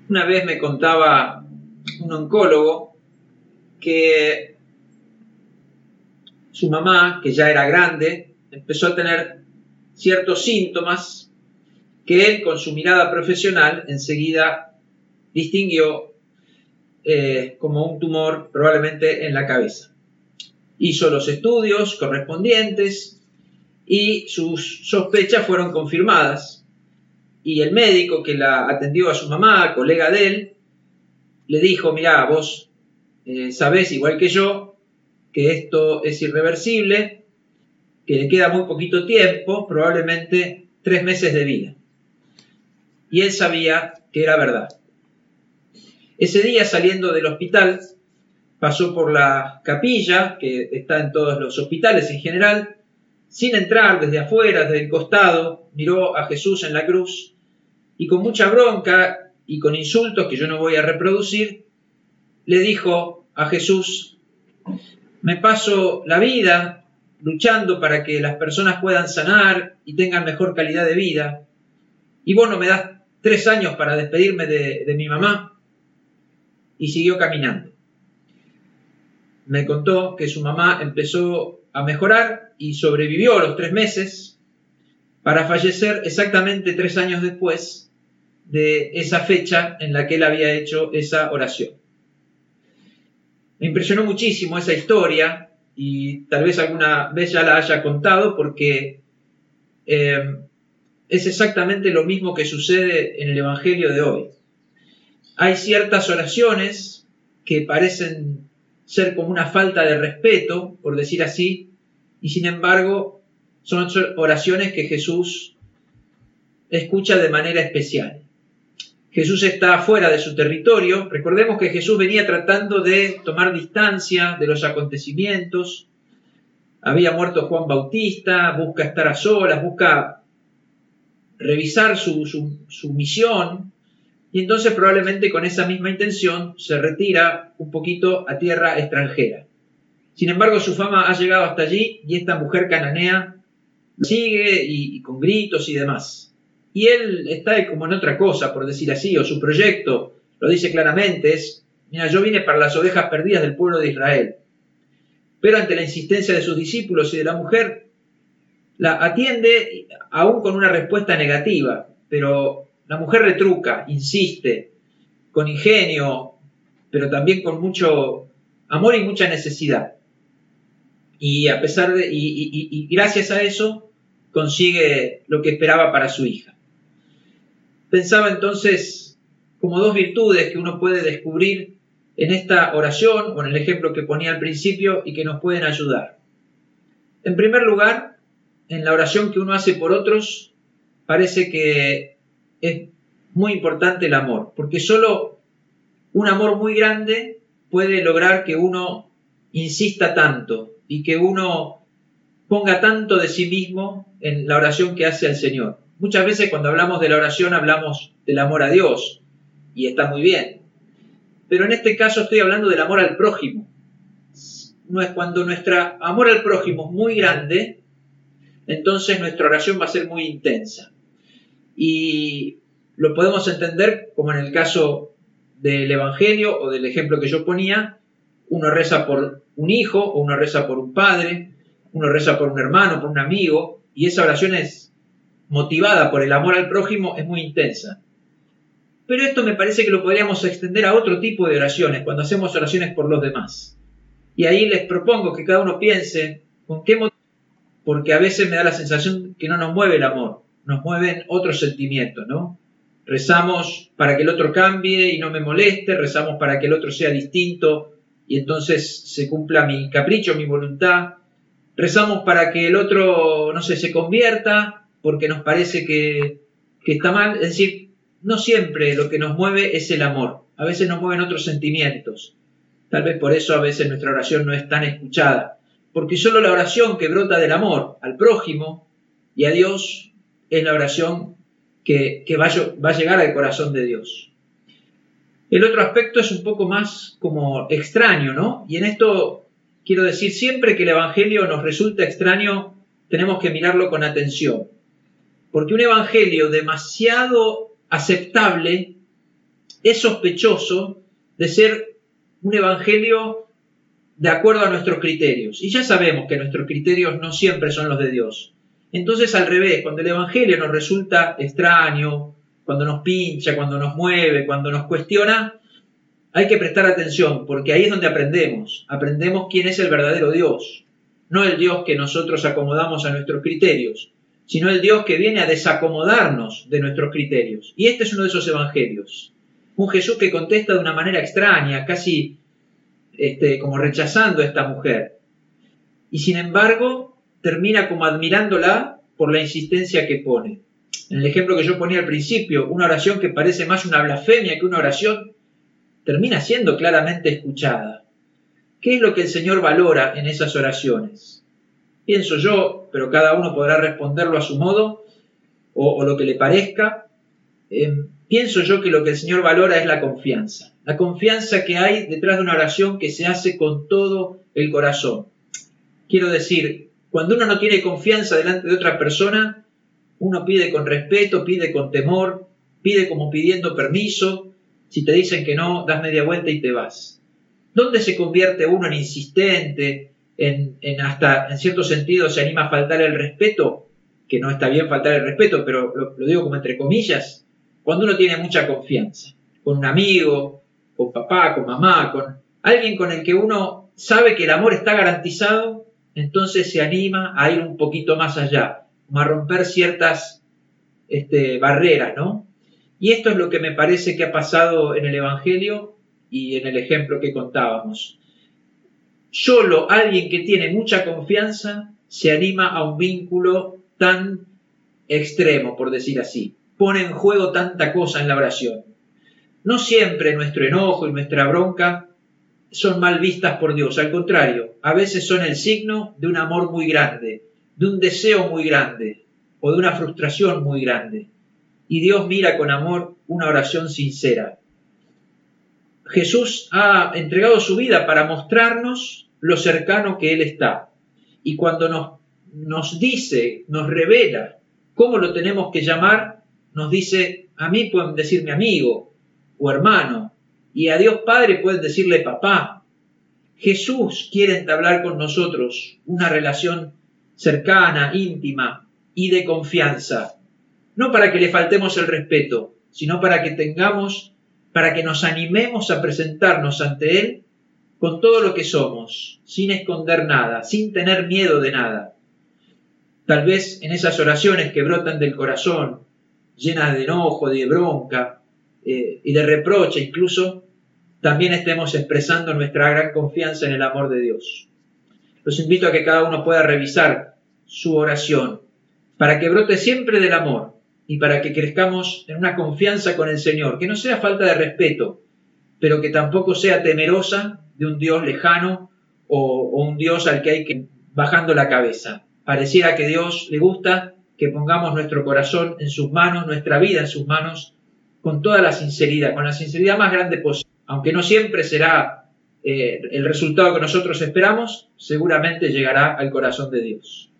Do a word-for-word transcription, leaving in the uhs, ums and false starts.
Una vez me contaba un oncólogo que su mamá, que ya era grande, empezó a tener ciertos síntomas que él, con su mirada profesional, enseguida distinguió eh, como un tumor probablemente en la cabeza. Hizo los estudios correspondientes y sus sospechas fueron confirmadas. Y el médico que la atendió a su mamá, colega de él, le dijo: mirá, vos eh, sabés igual que yo que esto es irreversible, que le queda muy poquito tiempo, probablemente tres meses de vida. Y él sabía que era verdad. Ese día, saliendo del hospital, pasó por la capilla, que está en todos los hospitales en general, sin entrar, desde afuera, desde el costado, miró a Jesús en la cruz y con mucha bronca y con insultos que yo no voy a reproducir, le dijo a Jesús: me paso la vida luchando para que las personas puedan sanar y tengan mejor calidad de vida, y vos no me das tres años para despedirme de, de mi mamá. Y siguió caminando. Me contó que su mamá empezó a mejorar y sobrevivió los tres meses para fallecer exactamente tres años después de esa fecha en la que él había hecho esa oración. Me impresionó muchísimo esa historia y tal vez alguna vez ya la haya contado, porque eh, es exactamente lo mismo que sucede en el Evangelio de hoy. Hay ciertas oraciones que parecen ser como una falta de respeto, por decir así, y sin embargo son oraciones que Jesús escucha de manera especial. Jesús está fuera de su territorio. Recordemos que Jesús venía tratando de tomar distancia de los acontecimientos. Había muerto Juan Bautista, busca estar a solas, busca revisar su, su, su misión. Y entonces probablemente con esa misma intención se retira un poquito a tierra extranjera. Sin embargo, su fama ha llegado hasta allí y esta mujer cananea lo sigue y, y con gritos y demás. Y él está como en otra cosa, por decir así, o su proyecto lo dice claramente, es: mira, yo vine para las ovejas perdidas del pueblo de Israel. Pero ante la insistencia de sus discípulos y de la mujer, la atiende aún con una respuesta negativa, pero la mujer retruca, insiste, con ingenio, pero también con mucho amor y mucha necesidad. Y a pesar de, y, y, y gracias a eso, consigue lo que esperaba para su hija. Pensaba entonces como dos virtudes que uno puede descubrir en esta oración o en el ejemplo que ponía al principio y que nos pueden ayudar. En primer lugar, en la oración que uno hace por otros, parece que es muy importante el amor, porque solo un amor muy grande puede lograr que uno insista tanto y que uno ponga tanto de sí mismo en la oración que hace al Señor. Muchas veces cuando hablamos de la oración hablamos del amor a Dios, y está muy bien, pero en este caso estoy hablando del amor al prójimo. No es cuando nuestro amor al prójimo es muy grande, entonces nuestra oración va a ser muy intensa. Y lo podemos entender como en el caso del Evangelio o del ejemplo que yo ponía: uno reza por un hijo o uno reza por un padre, uno reza por un hermano, por un amigo, y esa oración es motivada por el amor al prójimo, es muy intensa. Pero esto me parece que lo podríamos extender a otro tipo de oraciones, cuando hacemos oraciones por los demás. Y ahí les propongo que cada uno piense con qué motivo, porque a veces me da la sensación que no nos mueve el amor, nos mueven otros sentimientos, ¿no? Rezamos para que el otro cambie y no me moleste, rezamos para que el otro sea distinto y entonces se cumpla mi capricho, mi voluntad. Rezamos para que el otro, no sé, se convierta porque nos parece que, que está mal. Es decir, no siempre lo que nos mueve es el amor. A veces nos mueven otros sentimientos. Tal vez por eso a veces nuestra oración no es tan escuchada. Porque solo la oración que brota del amor al prójimo y a Dios es la oración que, que va, a, va a llegar al corazón de Dios. El otro aspecto es un poco más como extraño, ¿no? Y en esto quiero decir, siempre que el Evangelio nos resulta extraño, tenemos que mirarlo con atención. Porque un Evangelio demasiado aceptable es sospechoso de ser un evangelio de acuerdo a nuestros criterios. Y ya sabemos que nuestros criterios no siempre son los de Dios. Entonces, al revés, cuando el evangelio nos resulta extraño, cuando nos pincha, cuando nos mueve, cuando nos cuestiona, hay que prestar atención, porque ahí es donde aprendemos. Aprendemos quién es el verdadero Dios. No el Dios que nosotros acomodamos a nuestros criterios, sino el Dios que viene a desacomodarnos de nuestros criterios. Y este es uno de esos evangelios. Un Jesús que contesta de una manera extraña, casi este, como rechazando a esta mujer. Y sin embargo, termina como admirándola por la insistencia que pone. En el ejemplo que yo ponía al principio, una oración que parece más una blasfemia que una oración, termina siendo claramente escuchada. ¿Qué es lo que el Señor valora en esas oraciones? Pienso yo, pero cada uno podrá responderlo a su modo, o, o lo que le parezca. Eh, pienso yo que lo que el Señor valora es la confianza. La confianza que hay detrás de una oración que se hace con todo el corazón. Quiero decir, cuando uno no tiene confianza delante de otra persona, uno pide con respeto, pide con temor, pide como pidiendo permiso. Si te dicen que no, das media vuelta y te vas. ¿Dónde se convierte uno en insistente, en, en hasta en cierto sentido se anima a faltar el respeto? Que no está bien faltar el respeto, pero lo, lo digo como entre comillas. Cuando uno tiene mucha confianza, con un amigo, con papá, con mamá, con alguien con el que uno sabe que el amor está garantizado, entonces se anima a ir un poquito más allá, como a romper ciertas este, barreras, ¿no? Y esto es lo que me parece que ha pasado en el Evangelio y en el ejemplo que contábamos. Solo alguien que tiene mucha confianza se anima a un vínculo tan extremo, por decir así. Pone en juego tanta cosa en la oración. No siempre nuestro enojo y nuestra bronca son mal vistas por Dios. Al contrario, a veces son el signo de un amor muy grande, de un deseo muy grande o de una frustración muy grande. Y Dios mira con amor una oración sincera. Jesús ha entregado su vida para mostrarnos lo cercano que Él está. Y cuando nos, nos dice, nos revela cómo lo tenemos que llamar, nos dice, a mí pueden decirme amigo o hermano, y a Dios Padre pueden decirle papá. Jesús quiere entablar con nosotros una relación cercana, íntima y de confianza. No para que le faltemos el respeto, sino para que tengamos, para que nos animemos a presentarnos ante Él con todo lo que somos, sin esconder nada, sin tener miedo de nada. Tal vez en esas oraciones que brotan del corazón, llenas de enojo, de bronca eh, y de reproche incluso, también estemos expresando nuestra gran confianza en el amor de Dios. Los invito a que cada uno pueda revisar su oración, para que brote siempre del amor y para que crezcamos en una confianza con el Señor, que no sea falta de respeto, pero que tampoco sea temerosa de un Dios lejano o, o un Dios al que hay que ir bajando la cabeza. Pareciera que a Dios le gusta que pongamos nuestro corazón en sus manos, nuestra vida en sus manos, con toda la sinceridad, con la sinceridad más grande posible. Aunque no siempre será eh, el resultado que nosotros esperamos, seguramente llegará al corazón de Dios.